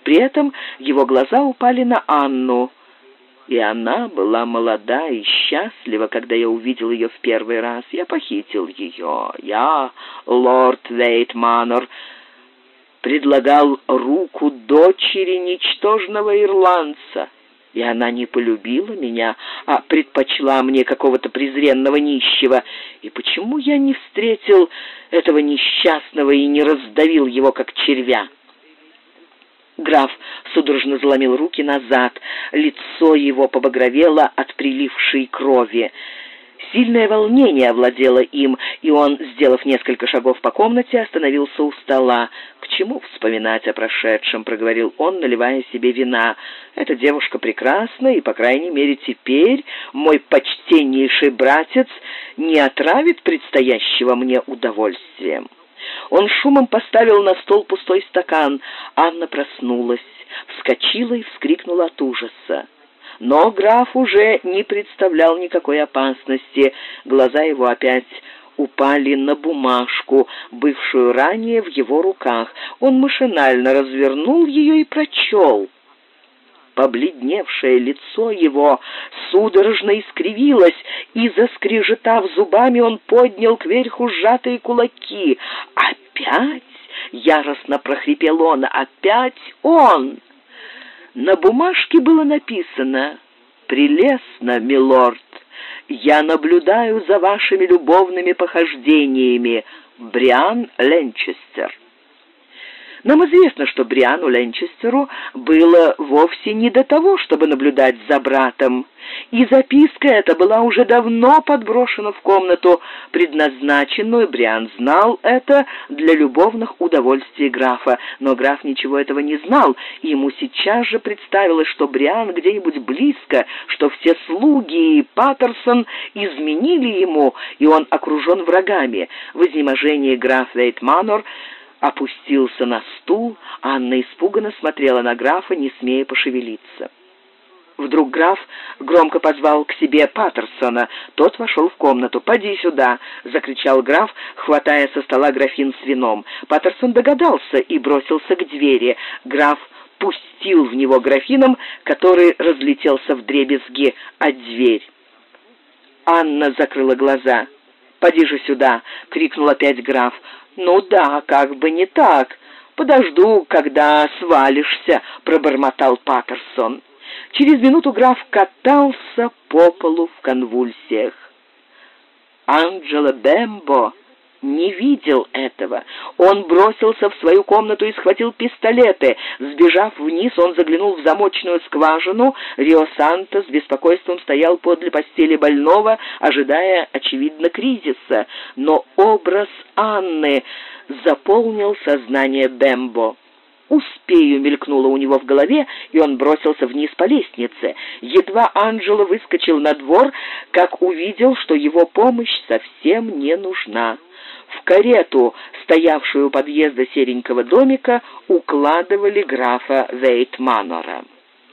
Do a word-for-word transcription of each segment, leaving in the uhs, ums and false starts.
При этом его глаза упали на Анну. И она была молода и счастлива, когда я увидел ее в первый раз. Я похитил ее. Я, лорд Вейт Манор, предлагал руку дочери ничтожного ирландца. И она не полюбила меня, а предпочла мне какого-то презренного нищего. И почему я не встретил этого несчастного и не раздавил его, как червя? Граф судорожно заломил руки назад, лицо его побагровело от прилившей крови. Сильное волнение овладело им, и он, сделав несколько шагов по комнате, остановился у стола. «К чему вспоминать о прошедшем?» — проговорил он, наливая себе вина. «Эта девушка прекрасна, и, по крайней мере, теперь мой почтеннейший братец не отравит предстоящего мне удовольствием». Он шумом поставил на стол пустой стакан. Анна проснулась, вскочила и вскрикнула от ужаса. Но граф уже не представлял никакой опасности. Глаза его опять упали на бумажку, бывшую ранее в его руках. Он машинально развернул ее и прочел. Побледневшее лицо его судорожно искривилось, и, заскрежетав зубами, он поднял кверху сжатые кулаки. «Опять?» — яростно прохрипел он. «Опять он!» На бумажке было написано: «Прелестно, милорд, я наблюдаю за вашими любовными похождениями. Бриан Ленчестер». Нам известно, что Бриану Ленчестеру было вовсе не до того, чтобы наблюдать за братом, и записка эта была уже давно подброшена в комнату, предназначенную, Бриан знал это, для любовных удовольствий графа, но граф ничего этого не знал, и ему сейчас же представилось, что Бриан где-нибудь близко, что все слуги и Паттерсон изменили ему, и он окружен врагами. В изнеможении граф Вейт Манор опустился на стул, а Анна испуганно смотрела на графа, не смея пошевелиться. Вдруг граф громко позвал к себе Паттерсона. Тот вошел в комнату. «Поди сюда!» — закричал граф, хватая со стола графин с вином. Паттерсон догадался и бросился к двери. Граф пустил в него графином, который разлетелся вдребезги от дверь. Анна закрыла глаза. «Поди же сюда!» — крикнул опять граф. «Ну да, как бы не так. Подожду, когда свалишься», — пробормотал Паттерсон. Через минуту граф катался по полу в конвульсиях. Анджело Бембо не видел этого. Он бросился в свою комнату и схватил пистолеты. Сбежав вниз, он заглянул в замочную скважину. Рио Санто с беспокойством стоял подле постели больного, ожидая, очевидно, кризиса. Но образ Анны заполнил сознание Бембо. «Успею» мелькнуло у него в голове, и он бросился вниз по лестнице. Едва Анджело выскочил на двор, как увидел, что его помощь совсем не нужна. В карету, стоявшую у подъезда серенького домика, укладывали графа Вейт Манора.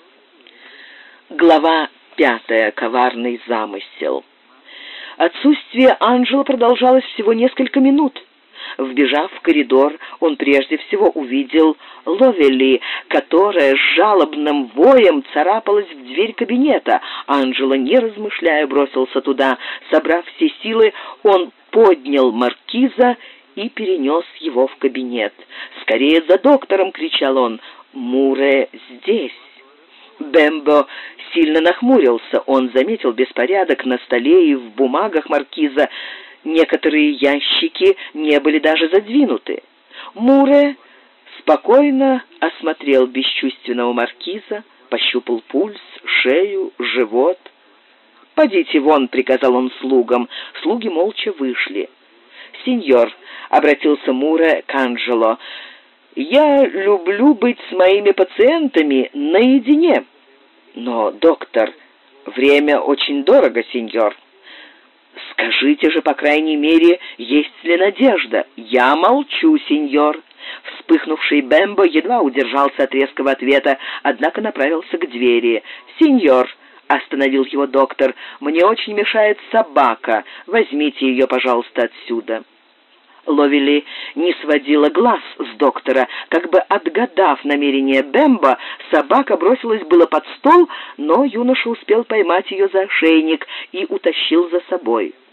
Глава пятая. Коварный замысел. Отсутствие Анджело продолжалось всего несколько минут. Вбежав в коридор, он прежде всего увидел Ловели, которая с жалобным воем царапалась в дверь кабинета. Анджело, не размышляя, бросился туда. Собрав все силы, он поднял маркиза и перенес его в кабинет. «Скорее за доктором!» — кричал он. «Муре здесь!» Бембо сильно нахмурился. Он заметил беспорядок на столе и в бумагах маркиза. Некоторые ящики не были даже задвинуты. Муре спокойно осмотрел бесчувственного маркиза, пощупал пульс, шею, живот. «Подите вон», — приказал он слугам. Слуги молча вышли. «Сеньор», — обратился Муре к Анджело, — «я люблю быть с моими пациентами наедине». «Но, доктор, время очень дорого, сеньор». «Скажите же, по крайней мере, есть ли надежда?» «Я молчу, сеньор». Вспыхнувший Бембо едва удержался от резкого ответа, однако направился к двери. «Сеньор», — остановил его доктор, — «мне очень мешает собака. Возьмите ее, пожалуйста, отсюда». Ловели не сводила глаз с доктора. Как бы отгадав намерение Бэмбо, собака бросилась было под стол, но юноша успел поймать ее за ошейник и утащил за собой.